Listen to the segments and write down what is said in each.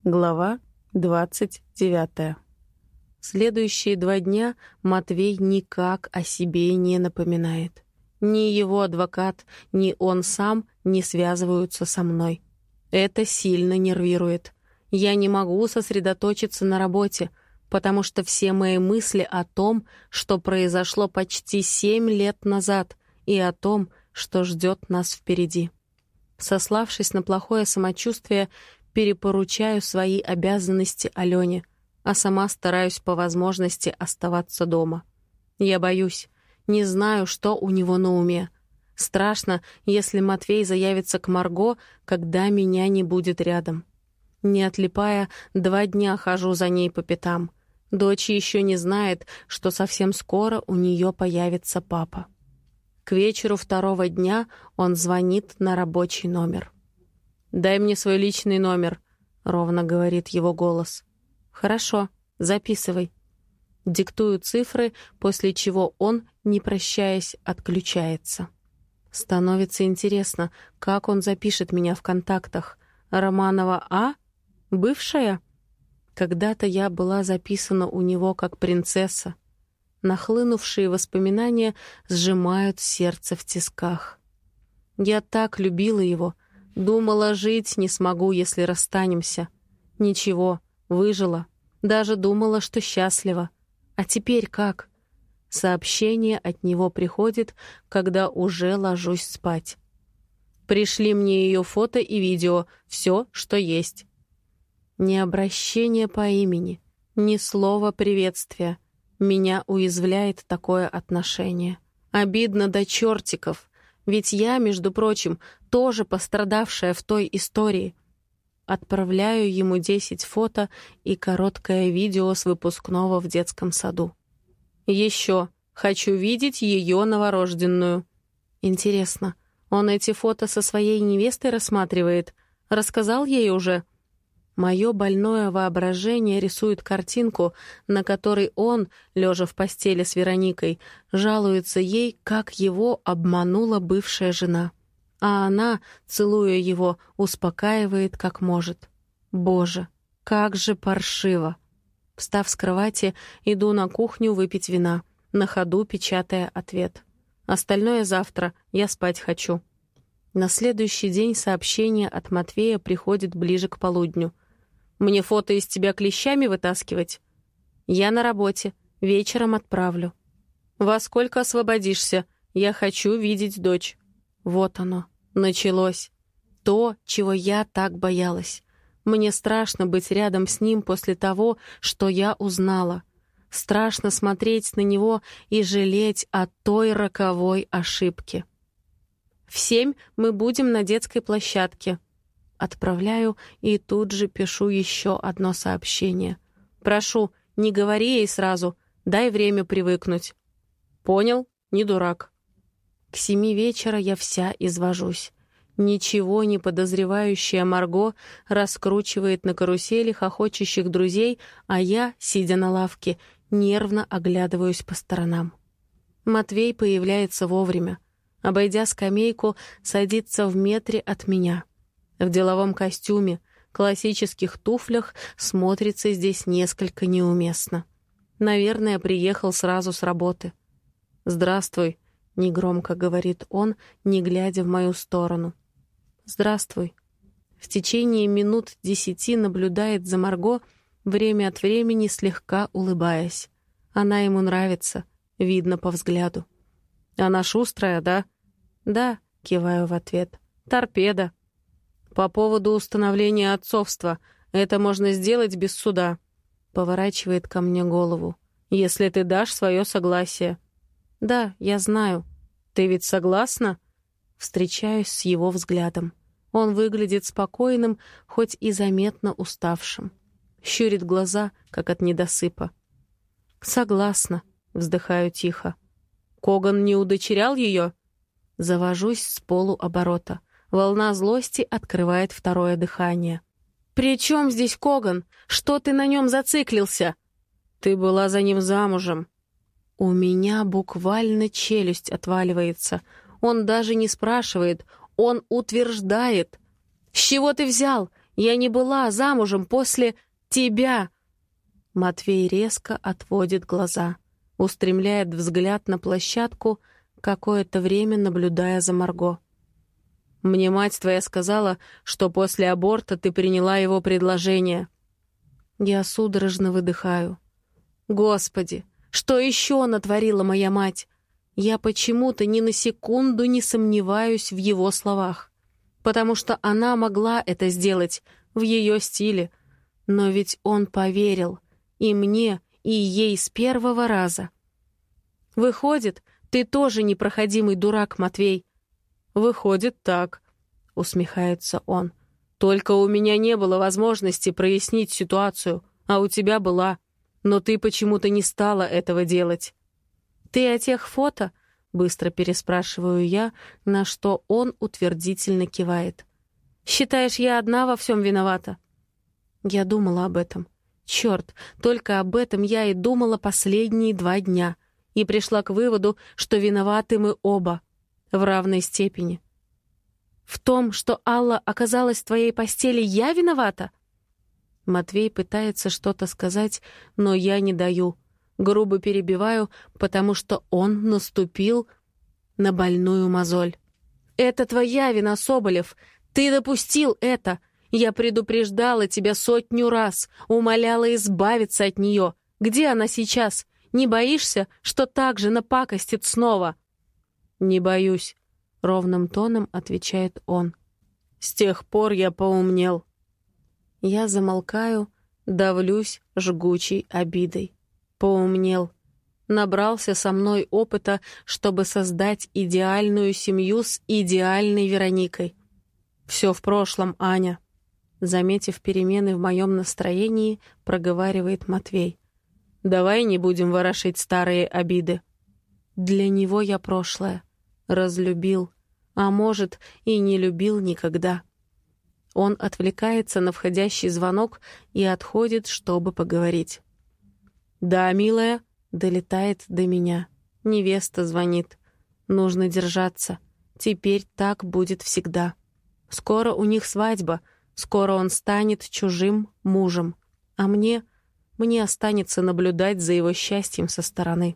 Глава 29. Следующие 2 дня Матвей никак о себе не напоминает. Ни его адвокат, ни он сам не связываются со мной. Это сильно нервирует. Я не могу сосредоточиться на работе, потому что все мои мысли о том, что произошло почти 7 лет назад, и о том, что ждет нас впереди. Сославшись на плохое самочувствие, перепоручаю свои обязанности Алене, а сама стараюсь по возможности оставаться дома. Я боюсь, не знаю, что у него на уме. Страшно, если Матвей заявится к Марго, когда меня не будет рядом. Не отлипая, 2 дня хожу за ней по пятам. Дочь еще не знает, что совсем скоро у нее появится папа. К вечеру 2-го дня он звонит на рабочий номер. «Дай мне свой личный номер», — ровно говорит его голос. «Хорошо, записывай». Диктую цифры, после чего он, не прощаясь, отключается. Становится интересно, как он запишет меня в контактах. Романова А? Бывшая? Когда-то я была записана у него как принцесса. Нахлынувшие воспоминания сжимают сердце в тисках. Я так любила его, думала, жить не смогу, если расстанемся. Ничего, выжила. Даже думала, что счастлива. А теперь как? Сообщение от него приходит, когда уже ложусь спать. Пришли мне ее фото и видео, все, что есть. Ни обращение по имени, ни слова приветствия. Меня уязвляет такое отношение. Обидно до чертиков. Ведь я, между прочим, тоже пострадавшая в той истории. Отправляю ему 10 фото и короткое видео с выпускного в детском саду. Еще хочу видеть ее новорожденную. Интересно, он эти фото со своей невестой рассматривает? Рассказал ей уже? Мое больное воображение рисует картинку, на которой он, лежа в постели с Вероникой, жалуется ей, как его обманула бывшая жена. А она, целуя его, успокаивает как может. Боже, как же паршиво! Встав с кровати, иду на кухню выпить вина, на ходу печатая ответ. Остальное завтра, я спать хочу. На следующий день сообщение от Матвея приходит ближе к полудню. «Мне фото из тебя клещами вытаскивать?» «Я на работе. Вечером отправлю». «Во сколько освободишься? Я хочу видеть дочь». Вот оно. Началось. То, чего я так боялась. Мне страшно быть рядом с ним после того, что я узнала. Страшно смотреть на него и жалеть о той роковой ошибке. В 7 мы будем на детской площадке. Отправляю и тут же пишу еще одно сообщение. Прошу, не говори ей сразу, дай время привыкнуть. Понял? Не дурак. К 7 вечера я вся извожусь. Ничего не подозревающая Марго раскручивает на карусели хохочущих друзей, а я, сидя на лавке, нервно оглядываюсь по сторонам. Матвей появляется вовремя. Обойдя скамейку, садится в метре от меня. В деловом костюме, классических туфлях смотрится здесь несколько неуместно. Наверное, приехал сразу с работы. «Здравствуй», — негромко говорит он, не глядя в мою сторону. «Здравствуй». В течение минут 10 наблюдает за Марго, время от времени слегка улыбаясь. Она ему нравится, видно по взгляду. «Она шустрая, да?» «Да», — киваю в ответ. «Торпеда». «По поводу установления отцовства. Это можно сделать без суда». Поворачивает ко мне голову. «Если ты дашь свое согласие». «Да, я знаю». «Ты ведь согласна?» Встречаюсь с его взглядом. Он выглядит спокойным, хоть и заметно уставшим. Щурит глаза, как от недосыпа. «Согласна», — вздыхаю тихо. «Коган не удочерял ее?» Завожусь с полуоборота. Волна злости открывает второе дыхание. «При чем здесь Коган? Что ты на нем зациклился?» «Ты была за ним замужем». У меня буквально челюсть отваливается. Он даже не спрашивает, он утверждает. «С чего ты взял? Я не была замужем после тебя!» Матвей резко отводит глаза, устремляет взгляд на площадку, какое-то время наблюдая за Марго. «Мне мать твоя сказала, что после аборта ты приняла его предложение». Я судорожно выдыхаю. «Господи, что еще натворила моя мать?» Я почему-то ни на секунду не сомневаюсь в его словах, потому что она могла это сделать в ее стиле. Но ведь он поверил и мне, и ей с первого раза. «Выходит, ты тоже непроходимый дурак, Матвей». «Выходит, так», — усмехается он. «Только у меня не было возможности прояснить ситуацию, а у тебя была. Но ты почему-то не стала этого делать». «Ты о тех фото?» — быстро переспрашиваю я, на что он утвердительно кивает. «Считаешь, я одна во всем виновата?» Я думала об этом. Черт, только об этом я и думала последние 2 дня. И пришла к выводу, что виноваты мы оба. В равной степени. «В том, что Алла оказалась в твоей постели, я виновата?» Матвей пытается что-то сказать, но я не даю. Грубо перебиваю, потому что он наступил на больную мозоль. «Это твоя вина, Соболев. Ты допустил это. Я предупреждала тебя 100 раз, умоляла избавиться от нее. Где она сейчас? Не боишься, что так же напакостит снова?» «Не боюсь», — ровным тоном отвечает он. «С тех пор я поумнел». Я замолкаю, давлюсь жгучей обидой. Поумнел. Набрался со мной опыта, чтобы создать идеальную семью с идеальной Вероникой. «Все в прошлом, Аня», — заметив перемены в моем настроении, проговаривает Матвей. «Давай не будем ворошить старые обиды». Для него я прошлое. Разлюбил. А может, и не любил никогда. Он отвлекается на входящий звонок и отходит, чтобы поговорить. «Да, милая», — долетает до меня. Невеста звонит. Нужно держаться. Теперь так будет всегда. Скоро у них свадьба. Скоро он станет чужим мужем. А мне останется наблюдать за его счастьем со стороны.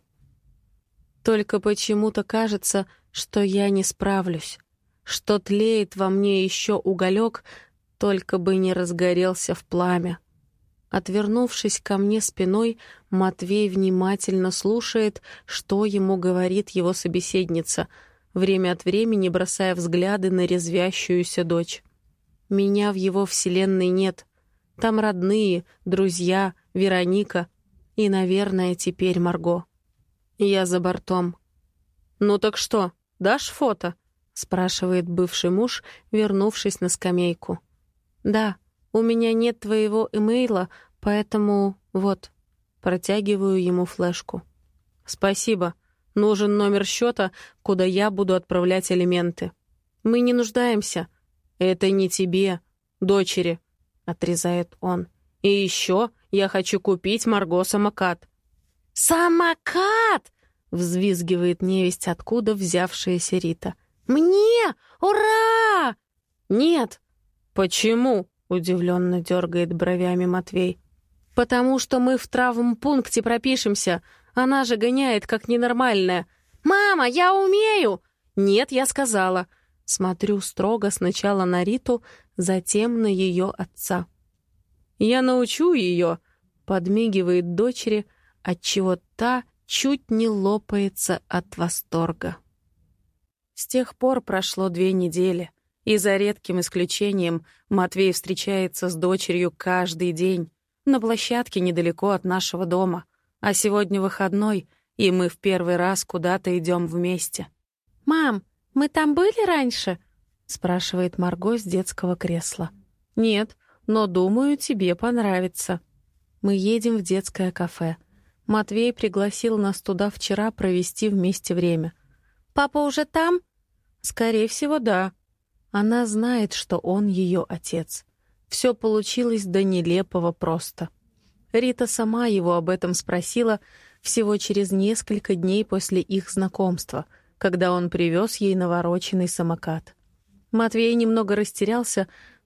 Только почему-то кажется, что я не справлюсь. Что тлеет во мне еще уголек, только бы не разгорелся в пламя. Отвернувшись ко мне спиной, Матвей внимательно слушает, что ему говорит его собеседница, время от времени бросая взгляды на резвящуюся дочь. Меня в его вселенной нет. Там родные, друзья, Вероника и, наверное, теперь Марго. Я за бортом. «Ну так что, дашь фото?» — спрашивает бывший муж, вернувшись на скамейку. «Да. У меня нет твоего имейла, поэтому вот». Протягиваю ему флешку. «Спасибо. Нужен номер счета, куда я буду отправлять алименты». «Мы не нуждаемся». «Это не тебе, дочери», — отрезает он. «И еще я хочу купить Марго самокат». «Самокат!» — взвизгивает невесть, откуда взявшаяся Рита. «Мне! Ура!» «Нет». «Почему?» — удивленно дергает бровями Матвей. «Потому что мы в травмпункте пропишемся. Она же гоняет, как ненормальная». «Мама, я умею!» «Нет, я сказала». Смотрю строго сначала на Риту, затем на ее отца. «Я научу ее», — подмигивает дочери, отчего та чуть не лопается от восторга. С тех пор прошло 2 недели, и за редким исключением Матвей встречается с дочерью каждый день на площадке недалеко от нашего дома, а сегодня выходной, и мы в первый раз куда-то идем вместе. «Мам, мы там были раньше?» — спрашивает Марго с детского кресла. «Нет, но, думаю, тебе понравится». Мы едем в детское кафе. Матвей пригласил нас туда вчера провести вместе время. «Папа уже там?» «Скорее всего, да». Она знает, что он ее отец. Все получилось до нелепого просто. Рита сама его об этом спросила всего через несколько дней после их знакомства, когда он привез ей навороченный самокат. Матвей немного растерялся,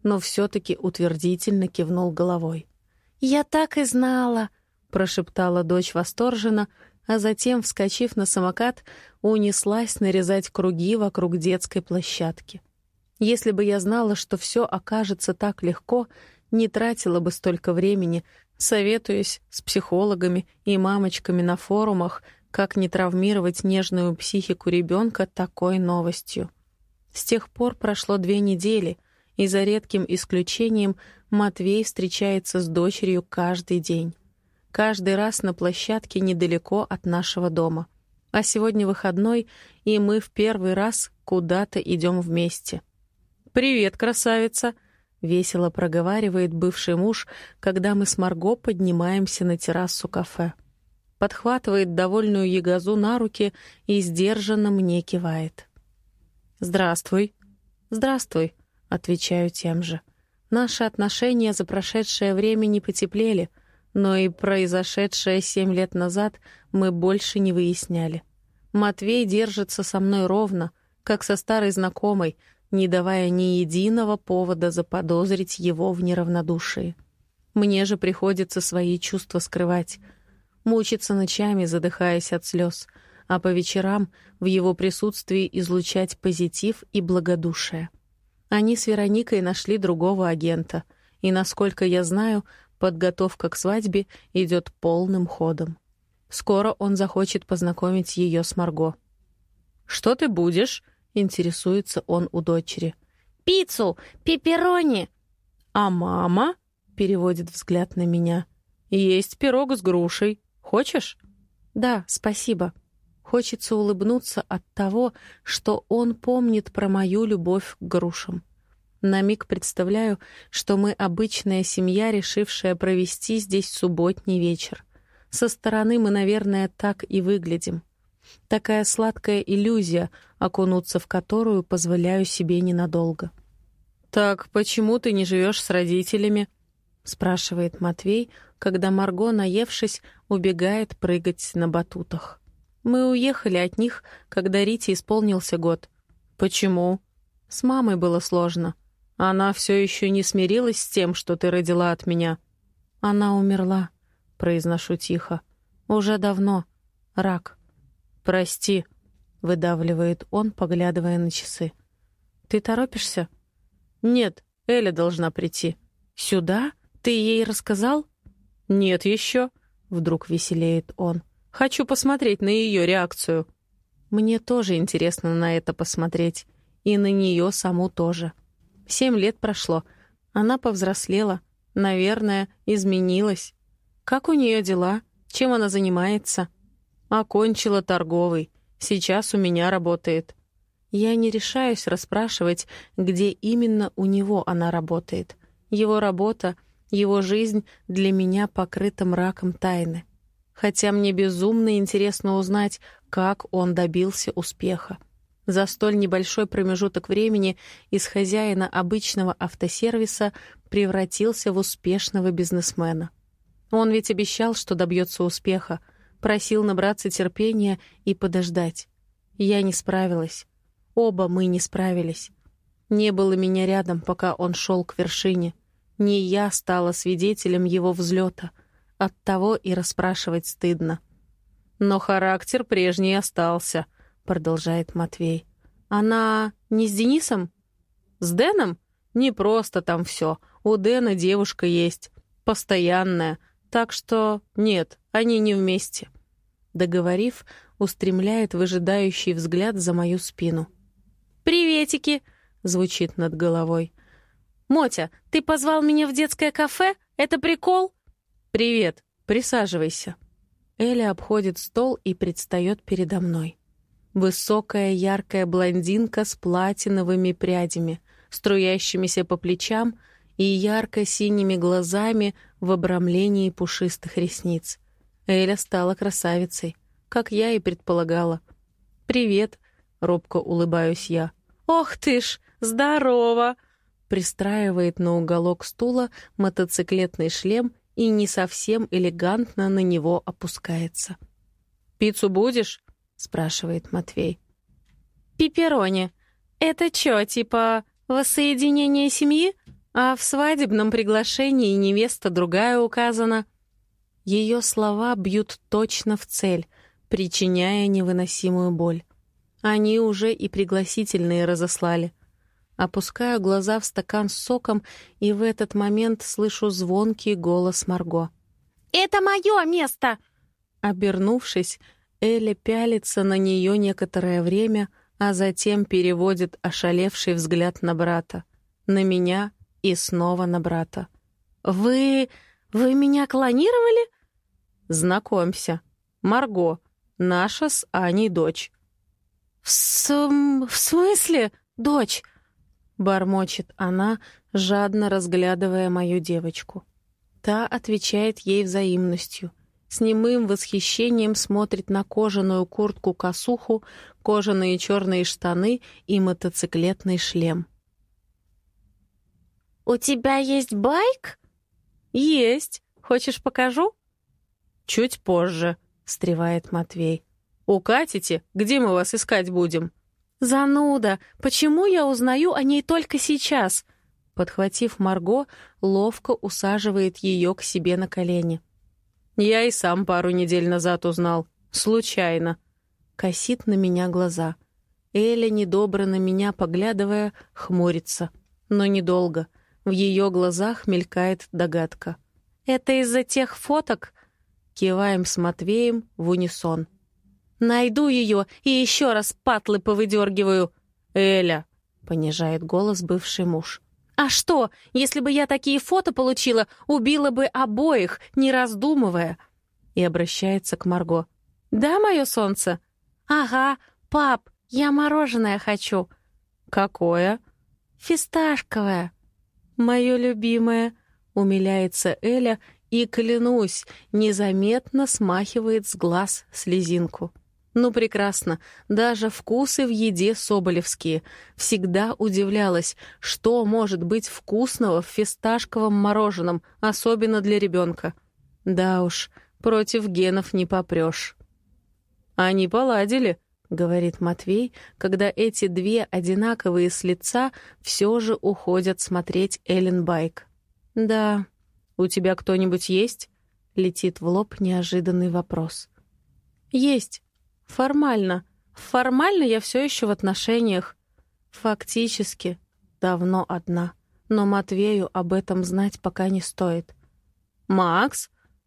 но все-таки утвердительно кивнул головой. «Я так и знала!» — прошептала дочь восторженно, а затем, вскочив на самокат, унеслась нарезать круги вокруг детской площадки. Если бы я знала, что все окажется так легко, не тратила бы столько времени, советуясь с психологами и мамочками на форумах, как не травмировать нежную психику ребенка такой новостью. С тех пор прошло 2 недели, и за редким исключением Матвей встречается с дочерью каждый день. Каждый раз на площадке недалеко от нашего дома. А сегодня выходной, и мы в первый раз куда-то идем вместе. «Привет, красавица!» — весело проговаривает бывший муж, когда мы с Марго поднимаемся на террасу кафе. Подхватывает довольную ягозу на руки и сдержанно мне кивает. «Здравствуй». «Здравствуй», — отвечаю тем же. Наши отношения за прошедшее время не потеплели, но и произошедшее 7 лет назад мы больше не выясняли. Матвей держится со мной ровно, как со старой знакомой, не давая ни единого повода заподозрить его в неравнодушии. Мне же приходится свои чувства скрывать, мучиться ночами, задыхаясь от слез, а по вечерам в его присутствии излучать позитив и благодушие. Они с Вероникой нашли другого агента, и, насколько я знаю, подготовка к свадьбе идет полным ходом. Скоро он захочет познакомить ее с Марго. «Что ты будешь?» — интересуется он у дочери. «Пиццу! Пепперони!» «А мама?» — переводит взгляд на меня. «Есть пирог с грушей. Хочешь?» «Да, спасибо». Хочется улыбнуться от того, что он помнит про мою любовь к грушам. На миг представляю, что мы обычная семья, решившая провести здесь субботний вечер. Со стороны мы, наверное, так и выглядим. Такая сладкая иллюзия, окунуться в которую позволяю себе ненадолго. «Так почему ты не живешь с родителями?» — спрашивает Матвей, когда Марго, наевшись, убегает прыгать на батутах. «Мы уехали от них, когда Рите исполнился год». «Почему?» «С мамой было сложно. Она все еще не смирилась с тем, что ты родила от меня». «Она умерла», — произношу тихо. «Уже давно. Рак». «Прости», — выдавливает он, поглядывая на часы. «Ты торопишься?» «Нет, Эля должна прийти». «Сюда? Ты ей рассказал?» «Нет еще», — вдруг веселеет он. «Хочу посмотреть на ее реакцию». Мне тоже интересно на это посмотреть. И на нее саму тоже. 7 лет прошло. Она повзрослела. Наверное, изменилась. Как у нее дела? Чем она занимается? Окончила торговый. Сейчас у меня работает. Я не решаюсь расспрашивать, где именно у него она работает. Его работа, его жизнь для меня покрыта мраком тайны. Хотя мне безумно интересно узнать, как он добился успеха. За столь небольшой промежуток времени из хозяина обычного автосервиса превратился в успешного бизнесмена. Он ведь обещал, что добьется успеха, просил набраться терпения и подождать. Я не справилась. Оба мы не справились. Не было меня рядом, пока он шел к вершине. Не я стала свидетелем его взлета. Оттого и расспрашивать стыдно. «Но характер прежний остался», — продолжает Матвей. «Она не с Денисом? С Дэном? Не просто там все. У Дэна девушка есть. Постоянная. Так что нет, они не вместе». Договорив, устремляет выжидающий взгляд за мою спину. «Приветики!» — звучит над головой. «Мотя, ты позвал меня в детское кафе? Это прикол?» «Привет, присаживайся». Эля обходит стол и предстает передо мной. Высокая яркая блондинка с платиновыми прядями, струящимися по плечам и ярко-синими глазами в обрамлении пушистых ресниц. Эля стала красавицей, как я и предполагала. «Привет», — робко улыбаюсь я. «Ох ты ж, здорово!» Пристраивает на уголок стула мотоциклетный шлем и не совсем элегантно на него опускается. «Пиццу будешь?» — спрашивает Матвей. «Пепперони. Это чё, типа воссоединение семьи?» А в свадебном приглашении невеста другая указана. Ее слова бьют точно в цель, причиняя невыносимую боль. Они уже и пригласительные разослали. Опускаю глаза в стакан с соком, и в этот момент слышу звонкий голос Марго. «Это мое место!» Обернувшись, Эля пялится на нее некоторое время, а затем переводит ошалевший взгляд на брата, на меня и снова на брата. «Вы меня клонировали?» «Знакомься, Марго, наша с Аней дочь». «В смысле, дочь?» — бормочет она, жадно разглядывая мою девочку. Та отвечает ей взаимностью. С немым восхищением смотрит на кожаную куртку-косуху, кожаные черные штаны и мотоциклетный шлем. «У тебя есть байк?» «Есть. Хочешь, покажу?» «Чуть позже», — встревает Матвей. «Укатите? Где мы вас искать будем?» «Зануда! Почему я узнаю о ней только сейчас?» Подхватив Марго, ловко усаживает ее к себе на колени. «Я и сам пару недель назад узнал. Случайно». Косит на меня глаза. Эля, недобро на меня поглядывая, хмурится. Но недолго. В ее глазах мелькает догадка. «Это из-за тех фоток?» Киваем с Матвеем в унисон. «Найду ее и еще раз патлы повыдергиваю!» «Эля!» — понижает голос бывший муж. «А что, если бы я такие фото получила, убила бы обоих, не раздумывая?» И обращается к Марго. «Да, мое солнце?» «Ага, пап, я мороженое хочу». «Какое?» «Фисташковое». «Мое любимое», — умиляется Эля и, клянусь, незаметно смахивает с глаз слезинку. Ну, прекрасно. Даже вкусы в еде соболевские. Всегда удивлялась, что может быть вкусного в фисташковом мороженом, особенно для ребенка. Да уж, против генов не попрешь. «Они поладили», — говорит Матвей, когда эти две одинаковые с лица все же уходят смотреть Эллен Байк. «Да. У тебя кто-нибудь есть?» — летит в лоб неожиданный вопрос. «Есть. Формально. Формально я все еще в отношениях. Фактически давно одна. Но Матвею об этом знать пока не стоит». «Макс?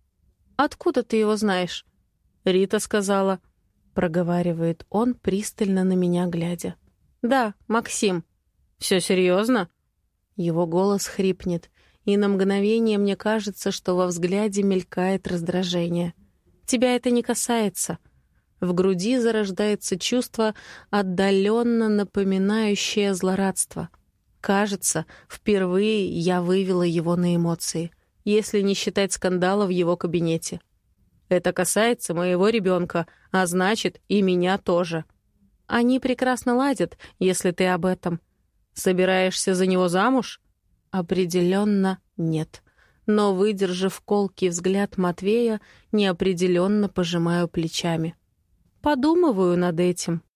Откуда ты его знаешь?» «Рита сказала», — проговаривает он, пристально на меня глядя. «Да, Максим». «Все серьезно?» Его голос хрипнет, и на мгновение мне кажется, что во взгляде мелькает раздражение. «Тебя это не касается». В груди зарождается чувство, отдаленно напоминающее злорадство. Кажется, впервые я вывела его на эмоции, если не считать скандала в его кабинете. Это касается моего ребенка, а значит, и меня тоже. Они прекрасно ладят, если ты об этом. Собираешься за него замуж? Определенно нет. Но, выдержав колкий взгляд Матвея, неопределенно пожимаю плечами. Подумываю над этим.